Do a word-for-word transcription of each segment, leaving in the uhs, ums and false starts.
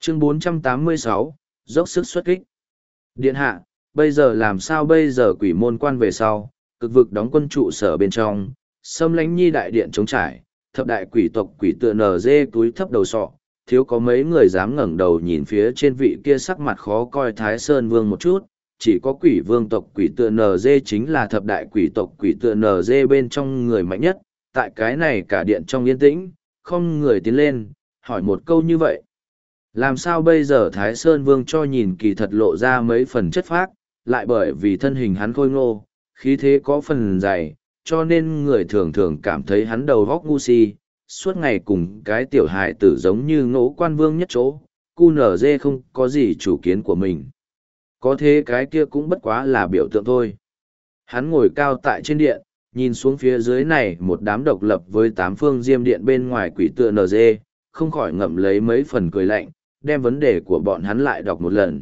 Chương bốn trăm tám mươi sáu, dốc sức xuất kích. Điện hạ, bây giờ làm sao bây giờ quỷ môn quan về sau, cực vực đóng quân trụ sở bên trong, xâm lánh nhi đại điện chống trải, thập đại quỷ tộc quỷ tựa nở dê túi thấp đầu sọ, thiếu có mấy người dám ngẩng đầu nhìn phía trên vị kia sắc mặt khó coi Thái Sơn Vương một chút, chỉ có quỷ vương tộc quỷ tựa nở dê chính là thập đại quỷ tộc quỷ tựa nở dê bên trong người mạnh nhất, tại cái này cả điện trong yên tĩnh, không người tiến lên, hỏi một câu như vậy. Làm sao bây giờ Thái Sơn Vương cho nhìn kỳ thật lộ ra mấy phần chất phác, lại bởi vì thân hình hắn khôi ngô, khí thế có phần dày, cho nên người thường thường cảm thấy hắn đầu góc ngu si, suốt ngày cùng cái tiểu hài tử giống như ngỗ quan vương nhất chỗ, cu nở dê không có gì chủ kiến của mình. Có thế cái kia cũng bất quá là biểu tượng thôi. Hắn ngồi cao tại trên điện, nhìn xuống phía dưới này một đám độc lập với tám phương diêm điện bên ngoài quỷ tựa nở dê, không khỏi ngậm lấy mấy phần cười lạnh, đem vấn đề của bọn hắn lại đọc một lần.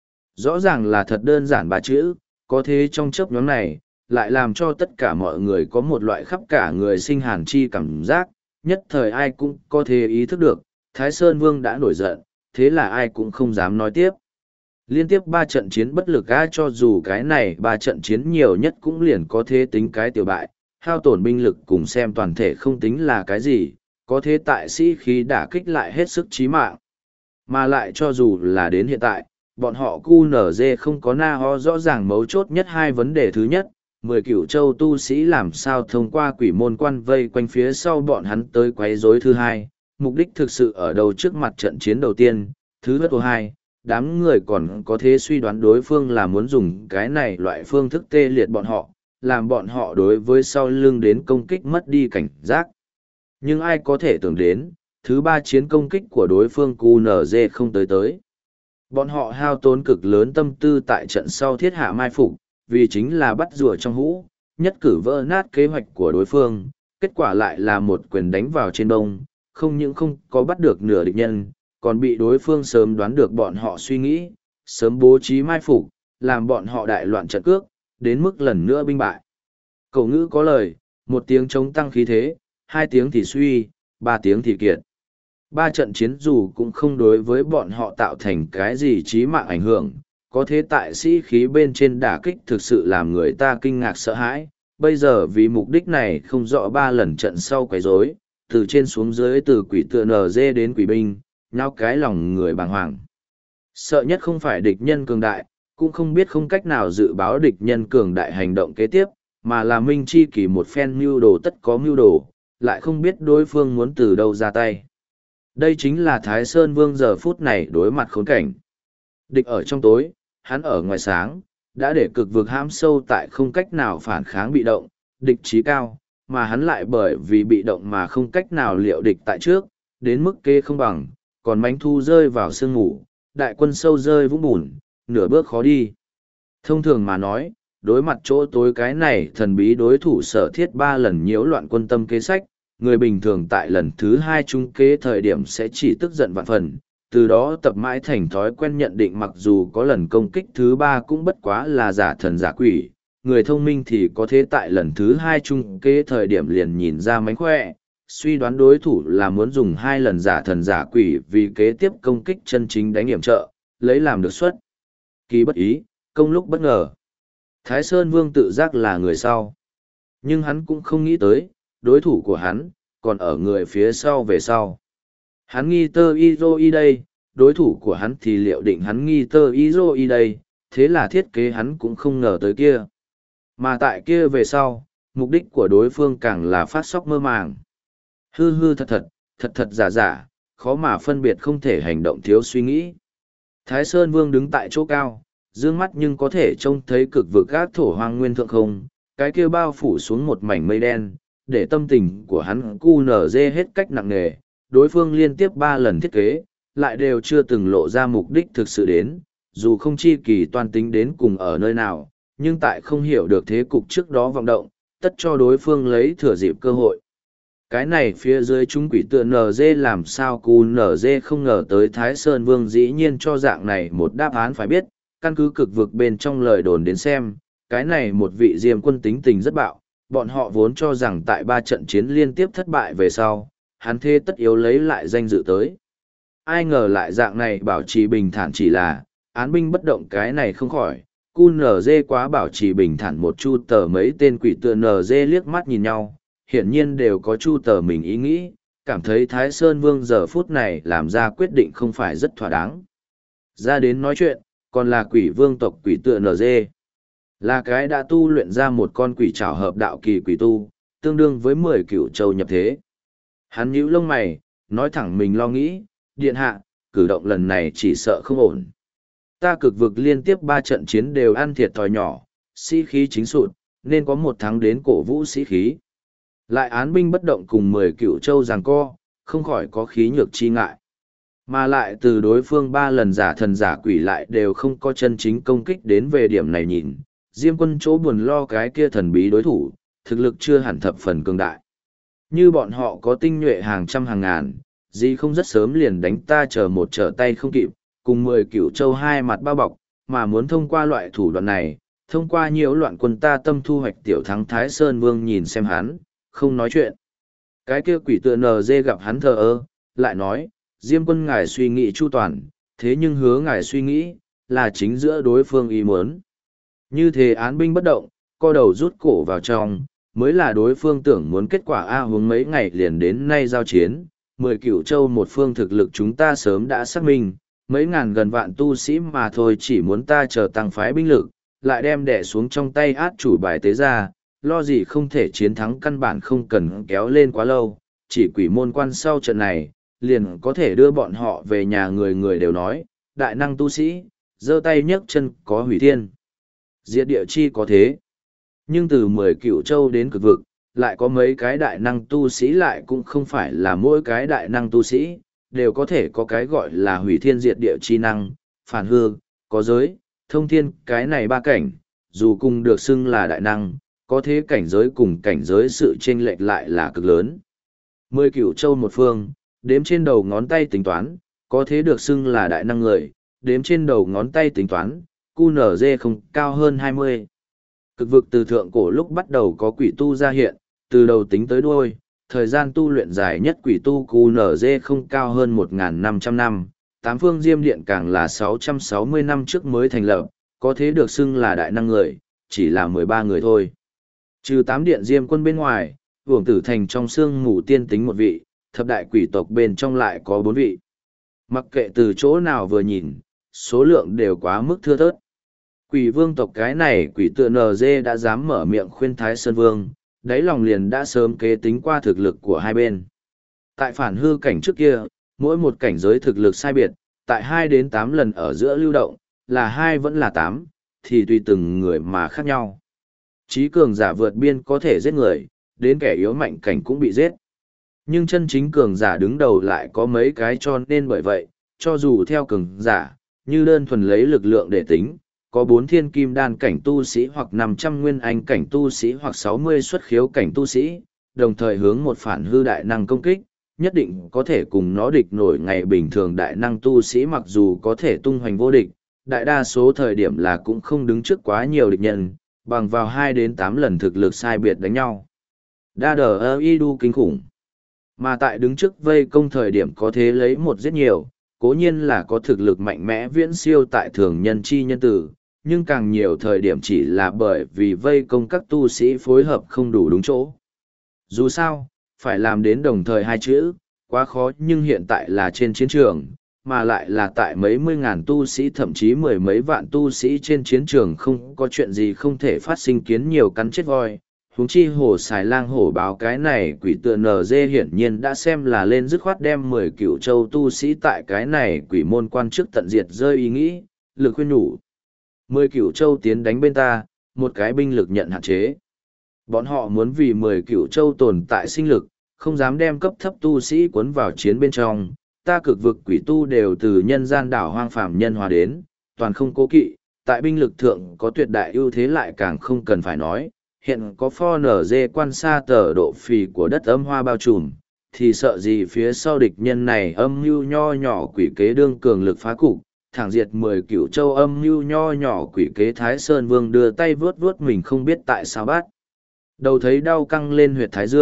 Rõ ràng là thật đơn giản ba chữ, có thế trong chớp nhóm này, lại làm cho tất cả mọi người có một loại khắp cả người sinh hàn chi cảm giác, nhất thời ai cũng có thể ý thức được, Thái Sơn Vương đã nổi giận, thế là ai cũng không dám nói tiếp. Liên tiếp ba trận chiến bất lực á, cho dù cái này ba trận chiến nhiều nhất cũng liền có thế tính cái tiểu bại, hao tổn binh lực cùng xem toàn thể không tính là cái gì, có thế tại sĩ khí đả kích lại hết sức chí mạng. Mà lại cho dù là đến hiện tại, bọn họ cu nở dê không có na ho rõ ràng mấu chốt nhất hai vấn đề. Thứ nhất, mười cửu châu tu sĩ làm sao thông qua quỷ môn quan vây quanh phía sau bọn hắn tới quấy rối. Thứ hai, mục đích thực sự ở đâu trước mặt trận chiến đầu tiên. Thứ hai, đám người còn có thể suy đoán đối phương là muốn dùng cái này loại phương thức tê liệt bọn họ, làm bọn họ đối với sau lưng đến công kích mất đi cảnh giác. Nhưng ai có thể tưởng đến, thứ ba chiến công kích của đối phương cu nở dê không tới tới. Bọn họ hao tốn cực lớn tâm tư tại trận sau thiết hạ mai phục, vì chính là bắt rùa trong hũ, nhất cử vỡ nát kế hoạch của đối phương, kết quả lại là một quyền đánh vào trên đông, không những không có bắt được nửa địch nhân, còn bị đối phương sớm đoán được bọn họ suy nghĩ, sớm bố trí mai phục, làm bọn họ đại loạn trận cước, đến mức lần nữa binh bại. Cổ ngữ có lời, một tiếng chống tăng khí thế, hai tiếng thì suy, ba tiếng thì kiệt. Ba trận chiến dù cũng không đối với bọn họ tạo thành cái gì chí mạng ảnh hưởng, có thế tại sĩ khí bên trên đả kích thực sự làm người ta kinh ngạc sợ hãi. Bây giờ vì mục đích này không rõ ba lần trận sau quấy rối, từ trên xuống dưới từ quỷ tựa nở dê đến quỷ binh, nhau cái lòng người bàng hoàng. Sợ nhất không phải địch nhân cường đại, cũng không biết không cách nào dự báo địch nhân cường đại hành động kế tiếp, mà là minh chi kỳ một phen mưu đồ tất có mưu đồ, lại không biết đối phương muốn từ đâu ra tay. Đây chính là Thái Sơn Vương giờ phút này đối mặt khốn cảnh. Địch ở trong tối, hắn ở ngoài sáng, đã để cực vực hãm sâu tại không cách nào phản kháng bị động, địch trí cao, mà hắn lại bởi vì bị động mà không cách nào liệu địch tại trước, đến mức kê không bằng, còn mánh thu rơi vào sương ngủ, đại quân sâu rơi vũng bùn, nửa bước khó đi. Thông thường mà nói, đối mặt chỗ tối cái này thần bí đối thủ sở thiết ba lần nhiễu loạn quân tâm kế sách, người bình thường tại lần thứ hai trung kế thời điểm sẽ chỉ tức giận vạn phần, từ đó tập mãi thành thói quen nhận định mặc dù có lần công kích thứ ba cũng bất quá là giả thần giả quỷ, người thông minh thì có thế tại lần thứ hai trung kế thời điểm liền nhìn ra mánh khỏe, suy đoán đối thủ là muốn dùng hai lần giả thần giả quỷ vì kế tiếp công kích chân chính đánh hiểm trợ, lấy làm được xuất. Kỳ bất ý, công lúc bất ngờ. Thái Sơn Vương tự giác là người sau. Nhưng hắn cũng không nghĩ tới, đối thủ của hắn, còn ở người phía sau về sau. Hắn nghi tơ Izo y đây, đối thủ của hắn thì liệu định hắn nghi tơ Izo y đây, thế là thiết kế hắn cũng không ngờ tới kia. Mà tại kia về sau, mục đích của đối phương càng là phát sóc mơ màng. Hư hư thật thật, thật thật giả giả, khó mà phân biệt không thể hành động thiếu suy nghĩ. Thái Sơn Vương đứng tại chỗ cao, dương mắt nhưng có thể trông thấy cực vực gác thổ hoang nguyên thượng không, cái kia bao phủ xuống một mảnh mây đen, để tâm tình của hắn cu nở dê hết cách nặng nề, đối phương liên tiếp ba lần thiết kế, lại đều chưa từng lộ ra mục đích thực sự đến, dù không chi kỳ toàn tính đến cùng ở nơi nào, nhưng tại không hiểu được thế cục trước đó vọng động, tất cho đối phương lấy thừa dịp cơ hội. Cái này phía dưới chúng quỷ tựa nờ dê làm sao cu nở dê không ngờ tới Thái Sơn Vương dĩ nhiên cho dạng này một đáp án phải biết, căn cứ cực vực bên trong lời đồn đến xem, cái này một vị diêm quân tính tình rất bạo, bọn họ vốn cho rằng tại ba trận chiến liên tiếp thất bại về sau, hắn thê tất yếu lấy lại danh dự tới. Ai ngờ lại dạng này bảo trì bình thản chỉ là, án binh bất động cái này không khỏi, cu nở dê quá bảo trì bình thản một chu tờ mấy tên quỷ tựa nở dê liếc mắt nhìn nhau, hiển nhiên đều có chu tờ mình ý nghĩ, cảm thấy Thái Sơn Vương giờ phút này làm ra quyết định không phải rất thỏa đáng. Ra đến nói chuyện, còn là quỷ vương tộc quỷ tựa nở dê. Là cái đã tu luyện ra một con quỷ trảo hợp đạo kỳ quỷ tu, tương đương với mười cựu châu nhập thế. Hắn nhíu lông mày, nói thẳng mình lo nghĩ, điện hạ, cử động lần này chỉ sợ không ổn. Ta cực vực liên tiếp ba trận chiến đều ăn thiệt thòi nhỏ, sĩ khí chính sụt, nên có một tháng đến cổ vũ sĩ khí. Lại án binh bất động cùng mười cựu châu giằng co, không khỏi có khí nhược chi ngại. Mà lại từ đối phương ba lần giả thần giả quỷ lại đều không có chân chính công kích đến về điểm này nhìn, Diêm quân chỗ buồn lo cái kia thần bí đối thủ, thực lực chưa hẳn thập phần cường đại. Như bọn họ có tinh nhuệ hàng trăm hàng ngàn, gì không rất sớm liền đánh ta chờ một trở tay không kịp, cùng mười cựu châu hai mặt bao bọc, mà muốn thông qua loại thủ đoạn này, thông qua nhiều loạn quân ta tâm thu hoạch tiểu thắng Thái Sơn Vương nhìn xem hắn, không nói chuyện. Cái kia quỷ tựa nờ dê gặp hắn thờ ơ, lại nói, Diêm quân ngài suy nghĩ chu toàn, thế nhưng hứa ngài suy nghĩ, là chính giữa đối phương ý muốn. Như thế án binh bất động, co đầu rút cổ vào trong, mới là đối phương tưởng muốn kết quả A hướng mấy ngày liền đến nay giao chiến, mười cửu châu một phương thực lực chúng ta sớm đã xác minh, mấy ngàn gần vạn tu sĩ mà thôi chỉ muốn ta chờ tăng phái binh lực, lại đem đẻ xuống trong tay át chủ bài tế ra, lo gì không thể chiến thắng căn bản không cần kéo lên quá lâu, chỉ quỷ môn quan sau trận này, liền có thể đưa bọn họ về nhà người người đều nói, đại năng tu sĩ, giơ tay nhấc chân có hủy thiên. Diệt địa chi có thế. Nhưng từ mười cựu châu đến cực vực, lại có mấy cái đại năng tu sĩ lại cũng không phải là mỗi cái đại năng tu sĩ, đều có thể có cái gọi là hủy thiên diệt địa chi năng, phản hư, có giới, thông thiên, cái này ba cảnh, dù cùng được xưng là đại năng, có thế cảnh giới cùng cảnh giới sự chênh lệch lại là cực lớn. Mười cựu châu một phương, đếm trên đầu ngón tay tính toán, có thế được xưng là đại năng người, đếm trên đầu ngón tay tính toán, cu nở dê không cao hơn hai mươi. Cực vực từ thượng cổ lúc bắt đầu có quỷ tu ra hiện, từ đầu tính tới đuôi, thời gian tu luyện dài nhất quỷ tu cu nở dê không cao hơn một nghìn năm trăm năm, tám phương diêm điện càng là sáu trăm sáu mươi năm trước mới thành lập, có thế được xưng là đại năng người, chỉ là mười ba người thôi. Trừ tám điện diêm quân bên ngoài, Uổng Tử Thành trong xương ngủ tiên tính một vị, thập đại quỷ tộc bên trong lại có bốn vị. Mặc kệ từ chỗ nào vừa nhìn, số lượng đều quá mức thưa thớt. Quỷ vương tộc cái này quỷ tựa nờ dê đã dám mở miệng khuyên Thái Sơn Vương, đáy lòng liền đã sớm kế tính qua thực lực của hai bên. Tại phản hư cảnh trước kia, mỗi một cảnh giới thực lực sai biệt, tại hai đến tám lần ở giữa lưu động, là hai vẫn là tám, thì tùy từng người mà khác nhau. Chí cường giả vượt biên có thể giết người, đến kẻ yếu mạnh cảnh cũng bị giết. Nhưng chân chính cường giả đứng đầu lại có mấy cái cho nên bởi vậy, cho dù theo cường giả, như đơn thuần lấy lực lượng để tính, có bốn thiên kim đan cảnh tu sĩ hoặc năm trăm nguyên anh cảnh tu sĩ hoặc sáu mươi xuất khiếu cảnh tu sĩ, đồng thời hướng một phản hư đại năng công kích, nhất định có thể cùng nó địch nổi ngày bình thường đại năng tu sĩ mặc dù có thể tung hoành vô địch, đại đa số thời điểm là cũng không đứng trước quá nhiều địch nhân, bằng vào hai đến tám lần thực lực sai biệt đánh nhau. Đa đờ ơ y đu kinh khủng. Mà tại đứng trước vây công thời điểm có thế lấy một giết nhiều, cố nhiên là có thực lực mạnh mẽ viễn siêu tại thường nhân chi nhân tử, nhưng càng nhiều thời điểm chỉ là bởi vì vây công các tu sĩ phối hợp không đủ đúng chỗ. Dù sao, phải làm đến đồng thời hai chữ, quá khó nhưng hiện tại là trên chiến trường, mà lại là tại mấy mươi ngàn tu sĩ thậm chí mười mấy vạn tu sĩ trên chiến trường không có chuyện gì không thể phát sinh kiến nhiều cắn chết voi. Huống chi hổ xài lang hổ báo cái này quỷ tựa nờ dê hiển nhiên đã xem là lên dứt khoát đem mười cựu châu tu sĩ tại cái này quỷ môn quan trước tận diệt rơi ý nghĩ, lực khuyên nhủ. Mười cựu châu tiến đánh bên ta, một cái binh lực nhận hạn chế. Bọn họ muốn vì mười cựu châu tồn tại sinh lực, không dám đem cấp thấp tu sĩ cuốn vào chiến bên trong. Ta cực vực quỷ tu đều từ nhân gian đảo hoang phàm nhân hòa đến, toàn không cố kỵ, tại binh lực thượng có tuyệt đại ưu thế lại càng không cần phải nói. Hiện có pho nở dê quan xa tờ độ phì của đất âm hoa bao trùm, thì sợ gì phía sau địch nhân này âm mưu nho nhỏ quỷ kế đương cường lực phá cục, thẳng diệt mười cựu châu âm mưu nho nhỏ quỷ kế Thái Sơn Vương đưa tay vướt vướt mình không biết tại sao bắt. Đầu thấy đau căng lên huyệt Thái Dương,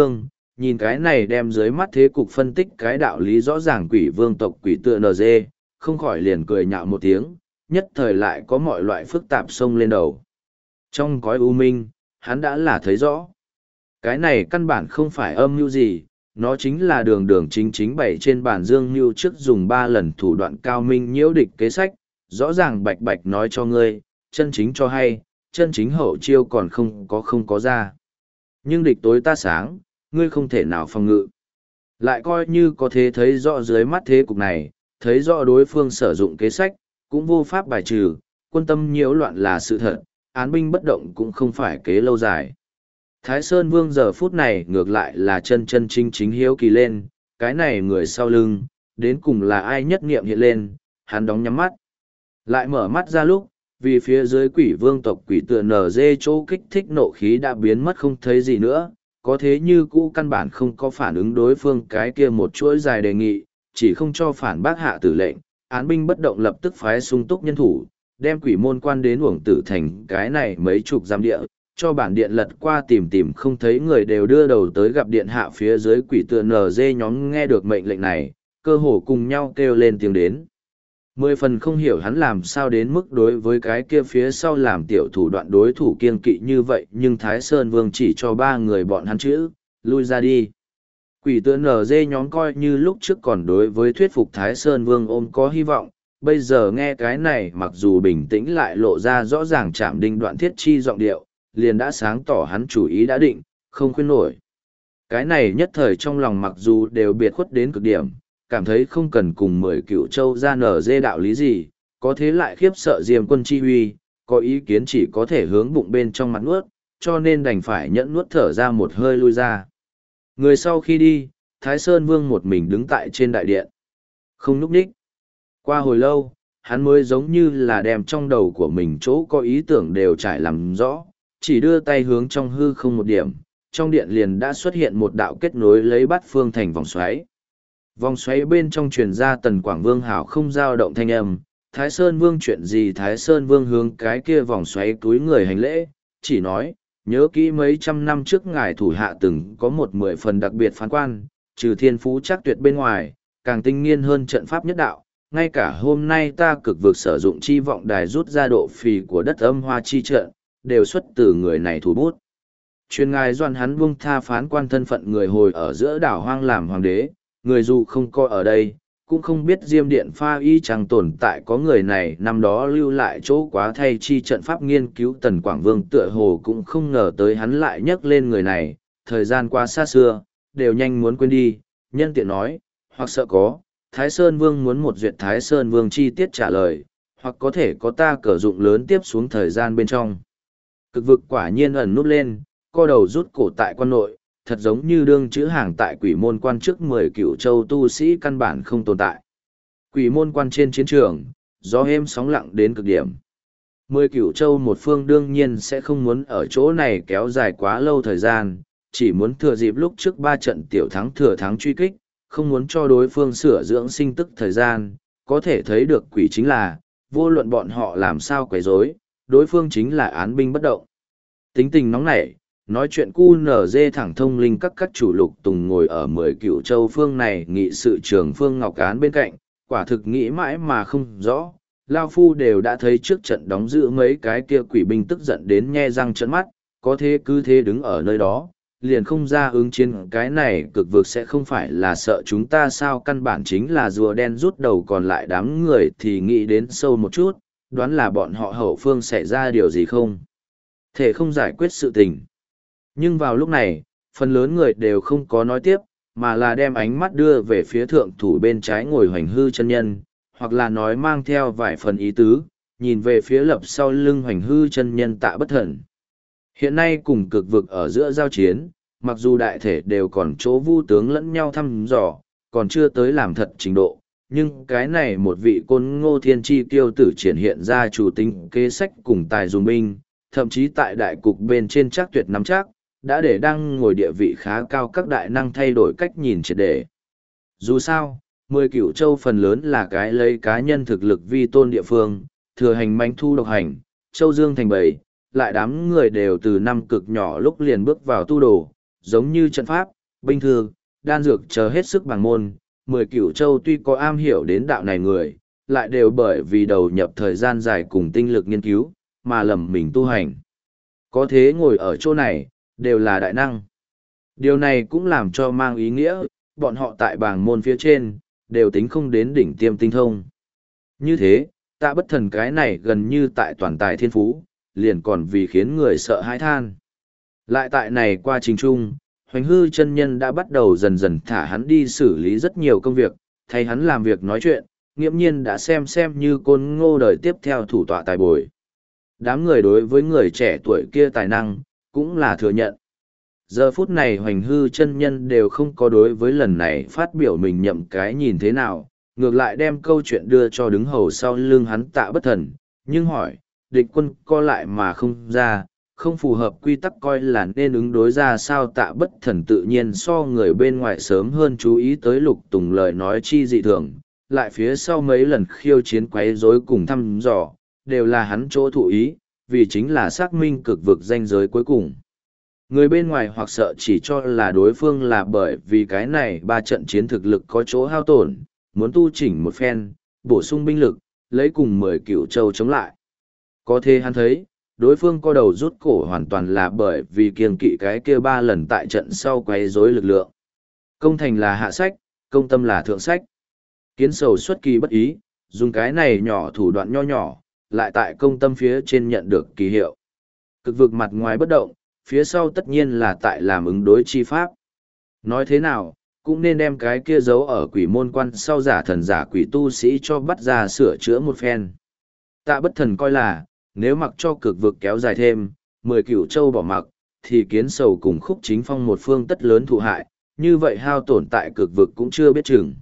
nhìn cái này đem dưới mắt thế cục phân tích cái đạo lý rõ ràng quỷ vương tộc quỷ tựa en giê, không khỏi liền cười nhạo một tiếng, nhất thời lại có mọi loại phức tạp xông lên đầu. Trong cõi u minh, hắn đã là thấy rõ. Cái này căn bản không phải âm mưu gì, nó chính là đường đường chính chính bày trên bàn dương mưu trước dùng ba lần thủ đoạn cao minh nhiễu địch kế sách, rõ ràng bạch bạch nói cho ngươi, chân chính cho hay, chân chính hậu chiêu còn không có không có ra. Nhưng địch tối ta sáng, ngươi không thể nào phòng ngự. Lại coi như có thể thấy rõ dưới mắt thế cục này, thấy rõ đối phương sử dụng kế sách, cũng vô pháp bài trừ, quân tâm nhiễu loạn là sự thật, án binh bất động cũng không phải kế lâu dài. Thái Sơn Vương giờ phút này ngược lại là chân chân chính chính hiếu kỳ lên, cái này người sau lưng, đến cùng là ai nhất niệm hiện lên, hắn đóng nhắm mắt. Lại mở mắt ra lúc, vì phía dưới quỷ vương tộc quỷ tựa nở dê chỗ kích thích nộ khí đã biến mất không thấy gì nữa, có thế như cũ căn bản không có phản ứng đối phương cái kia một chuỗi dài đề nghị, chỉ không cho phản bác hạ tử lệnh, án binh bất động lập tức phái sung túc nhân thủ, đem quỷ môn quan đến uổng tử thành cái này mấy chục giam địa, cho bản điện lật qua tìm tìm không thấy người đều đưa đầu tới gặp điện hạ phía dưới quỷ tựa nở dê nhóm nghe được mệnh lệnh này, cơ hồ cùng nhau kêu lên tiếng đến. Mười phần không hiểu hắn làm sao đến mức đối với cái kia phía sau làm tiểu thủ đoạn đối thủ kiên kỵ như vậy nhưng Thái Sơn Vương chỉ cho ba người bọn hắn chữ, lui ra đi. Quỷ tựa nở dê nhóm coi như lúc trước còn đối với thuyết phục Thái Sơn Vương ôm có hy vọng, bây giờ nghe cái này mặc dù bình tĩnh lại lộ ra rõ ràng chạm đinh đoạn thiết chi giọng điệu, liền đã sáng tỏ hắn chủ ý đã định, không khuyên nổi. Cái này nhất thời trong lòng mặc dù đều biệt khuất đến cực điểm, cảm thấy không cần cùng mười cựu châu ra nở dê đạo lý gì, có thế lại khiếp sợ Diêm quân chi huy, có ý kiến chỉ có thể hướng bụng bên trong mặt nuốt, cho nên đành phải nhẫn nuốt thở ra một hơi lui ra. Người sau khi đi, Thái Sơn Vương một mình đứng tại trên đại điện. Không núp ních. Qua hồi lâu, hắn mới giống như là đem trong đầu của mình chỗ có ý tưởng đều trải làm rõ, chỉ đưa tay hướng trong hư không một điểm, trong điện liền đã xuất hiện một đạo kết nối lấy bát phương thành vòng xoáy. Vòng xoáy bên trong truyền ra Tần Quảng Vương hảo không dao động thanh âm, Thái Sơn Vương chuyện gì Thái Sơn Vương hướng cái kia vòng xoáy túi người hành lễ, chỉ nói, nhớ kỹ mấy trăm năm trước ngài thủ hạ từng có một mười phần đặc biệt phán quan, trừ thiên phú chắc tuyệt bên ngoài, càng tinh nghiên hơn trận pháp nhất đạo, ngay cả hôm nay ta cực vực sử dụng chi vọng đài rút ra độ phì của đất âm hoa chi trận, đều xuất từ người này thủ bút. Truyền ngài doan hắn buông tha phán quan thân phận người hồi ở giữa đảo hoang làm hoàng đế, người dù không coi ở đây, cũng không biết Diêm Điện pha y chẳng tồn tại có người này năm đó lưu lại chỗ quá thay chi trận pháp nghiên cứu Tần Quảng Vương tựa hồ cũng không ngờ tới hắn lại nhắc lên người này, thời gian quá xa xưa, đều nhanh muốn quên đi, nhân tiện nói, hoặc sợ có, Thái Sơn Vương muốn một duyệt Thái Sơn Vương chi tiết trả lời, hoặc có thể có ta cờ dụng lớn tiếp xuống thời gian bên trong. Cực vực quả nhiên ẩn nút lên, co đầu rút cổ tại quan nội, thật giống như đương chữ hàng tại quỷ môn quan trước mười cựu châu tu sĩ căn bản không tồn tại. Quỷ môn quan trên chiến trường, gió êm sóng lặng đến cực điểm. Mười cựu châu một phương đương nhiên sẽ không muốn ở chỗ này kéo dài quá lâu thời gian, chỉ muốn thừa dịp lúc trước ba trận tiểu thắng thừa thắng truy kích, không muốn cho đối phương sửa dưỡng sinh tức thời gian, có thể thấy được quỷ chính là, vô luận bọn họ làm sao quấy rối, đối phương chính là án binh bất động. Tính tình nóng nảy, nói chuyện cu nở dê thẳng thông linh các các chủ lục tùng ngồi ở mười cựu châu phương này nghị sự trường phương ngọc án bên cạnh, quả thực nghĩ mãi mà không rõ. Lao phu đều đã thấy trước trận đóng giữ mấy cái kia quỷ binh tức giận đến nhe răng trợn mắt, có thế cứ thế đứng ở nơi đó, liền không ra ứng chiến cái này cực vực sẽ không phải là sợ chúng ta sao căn bản chính là rùa đen rút đầu còn lại đám người thì nghĩ đến sâu một chút, đoán là bọn họ hậu phương xảy ra điều gì không. Thể không giải quyết sự tình. Nhưng vào lúc này, phần lớn người đều không có nói tiếp, mà là đem ánh mắt đưa về phía thượng thủ bên trái ngồi hoành hư chân nhân, hoặc là nói mang theo vài phần ý tứ, nhìn về phía lập sau lưng hoành hư chân nhân Tạ Bất Thần. Hiện nay cùng cực vực ở giữa giao chiến, mặc dù đại thể đều còn chỗ vu tướng lẫn nhau thăm dò, còn chưa tới làm thật trình độ, nhưng cái này một vị côn ngô thiên chi tiêu tử triển hiện ra chủ tính kế sách cùng tài dùng binh, thậm chí tại đại cục bên trên chắc tuyệt nắm chắc, đã để đang ngồi địa vị khá cao các đại năng thay đổi cách nhìn triệt để. Dù sao, mười cửu châu phần lớn là cái lấy cá nhân thực lực vi tôn địa phương, thừa hành manh thu độc hành, châu dương thành bầy, lại đám người đều từ năm cực nhỏ lúc liền bước vào tu đồ, giống như trận pháp, binh thư, đan dược chờ hết sức bằng môn, mười cửu châu tuy có am hiểu đến đạo này người, lại đều bởi vì đầu nhập thời gian dài cùng tinh lực nghiên cứu, mà lầm mình tu hành. Có thế ngồi ở chỗ này, đều là đại năng. Điều này cũng làm cho mang ý nghĩa, bọn họ tại bảng môn phía trên, đều tính không đến đỉnh tiêm tinh thông. Như thế, Tạ Bất Thần cái này gần như tại toàn tài thiên phú, liền còn vì khiến người sợ hãi than. Lại tại này qua trình trung, Hoành Hư chân nhân đã bắt đầu dần dần thả hắn đi xử lý rất nhiều công việc, thay hắn làm việc nói chuyện, nghiễm nhiên đã xem xem như Côn Ngô đời tiếp theo thủ tọa tài bồi. Đám người đối với người trẻ tuổi kia tài năng, cũng là thừa nhận. Giờ phút này Hoành Hư chân nhân đều không có đối với lần này phát biểu mình nhậm cái nhìn thế nào, ngược lại đem câu chuyện đưa cho đứng hầu sau lưng hắn Tạ Bất Thần, nhưng hỏi, địch quân co lại mà không ra, không phù hợp quy tắc coi là nên ứng đối ra sao. Tạ Bất Thần tự nhiên so người bên ngoài sớm hơn chú ý tới Lục Tùng lời nói chi dị thường, lại phía sau mấy lần khiêu chiến quấy rối cùng thăm dò, đều là hắn chỗ thụ ý, vì chính là xác minh cực vực danh giới cuối cùng. Người bên ngoài hoặc sợ chỉ cho là đối phương là bởi vì cái này ba trận chiến thực lực có chỗ hao tổn, muốn tu chỉnh một phen, bổ sung binh lực, lấy cùng mười cửu châu chống lại. Có thể hắn thấy, đối phương co đầu rút cổ hoàn toàn là bởi vì kiêng kỵ cái kia ba lần tại trận sau quấy rối lực lượng. Công thành là hạ sách, công tâm là thượng sách. Kiến sầu xuất kỳ bất ý, dùng cái này nhỏ thủ đoạn nho nhỏ, lại tại công tâm phía trên nhận được kỳ hiệu. Cực vực mặt ngoài bất động, phía sau tất nhiên là tại làm ứng đối chi pháp. Nói thế nào, cũng nên đem cái kia giấu ở quỷ môn quan sau giả thần giả quỷ tu sĩ cho bắt ra sửa chữa một phen. Tạ Bất Thần coi là, nếu mặc cho cực vực kéo dài thêm, mười cửu châu bỏ mặc, thì kiến sầu cùng khúc chính phong một phương tất lớn thụ hại, như vậy hao tổn tại cực vực cũng chưa biết chừng.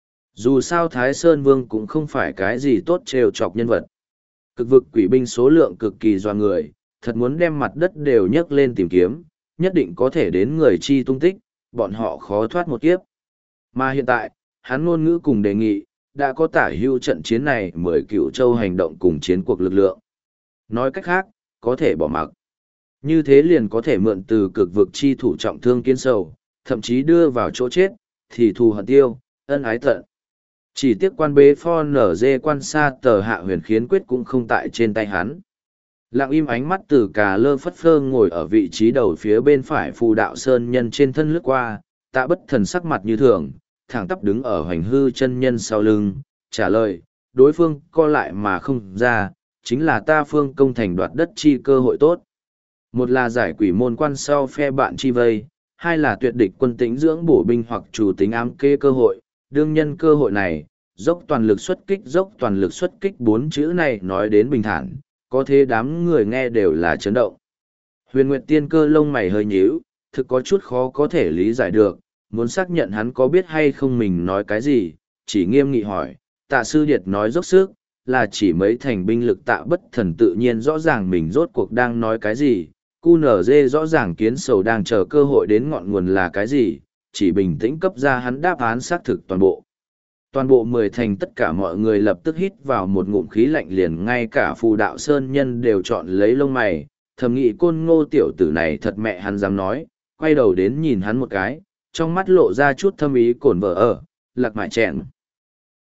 Dù sao Thái Sơn Vương cũng không phải cái gì tốt trêu chọc nhân vật. Cực vực quỷ binh số lượng cực kỳ doa người, thật muốn đem mặt đất đều nhấc lên tìm kiếm, nhất định có thể đến người chi tung tích, bọn họ khó thoát một kiếp. Mà hiện tại, hắn ngôn ngữ cùng đề nghị, đã có tả hưu trận chiến này mười cửu châu hành động cùng chiến cuộc lực lượng. Nói cách khác, có thể bỏ mặc. Như thế liền có thể mượn từ cực vực chi thủ trọng thương kiến sầu, thậm chí đưa vào chỗ chết, thì thù hận tiêu, ân ái tận. Chỉ tiếc quan bế pho nở dê quan xa tờ hạ huyền khiến quyết cũng không tại trên tay hắn. Lặng im ánh mắt từ cà lơ phất phơ ngồi ở vị trí đầu phía bên phải phù đạo sơn nhân trên thân lướt qua, Tạ Bất Thần sắc mặt như thường, thẳng tắp đứng ở Hoành Hư chân nhân sau lưng, trả lời, đối phương co lại mà không ra, chính là ta phương công thành đoạt đất chi cơ hội tốt. Một là giải quỷ môn quan sau phe bạn chi vây, hai là tuyệt địch quân tĩnh dưỡng bổ binh hoặc chủ tính ám kê cơ hội, đương nhân cơ hội này, dốc toàn lực xuất kích dốc toàn lực xuất kích bốn chữ này nói đến bình thản, có thế đám người nghe đều là chấn động. Huyền Nguyệt Tiên Cơ lông mày hơi nhíu, thực có chút khó có thể lý giải được, muốn xác nhận hắn có biết hay không mình nói cái gì, chỉ nghiêm nghị hỏi, Tạ sư điệt nói dốc sức, là chỉ mấy thành binh lực Tạ Bất Thần tự nhiên rõ ràng mình rốt cuộc đang nói cái gì, cu nở dê rõ ràng kiến sầu đang chờ cơ hội đến ngọn nguồn là cái gì, chỉ bình tĩnh cấp ra hắn đáp án xác thực toàn bộ. Toàn bộ mười thành tất cả mọi người lập tức hít vào một ngụm khí lạnh, liền ngay cả phù đạo sơn nhân đều chọn lấy lông mày, thầm nghĩ Côn Ngô tiểu tử này thật mẹ hắn dám nói, quay đầu đến nhìn hắn một cái, trong mắt lộ ra chút thâm ý cổn vợ ở, lạc mại chẹn,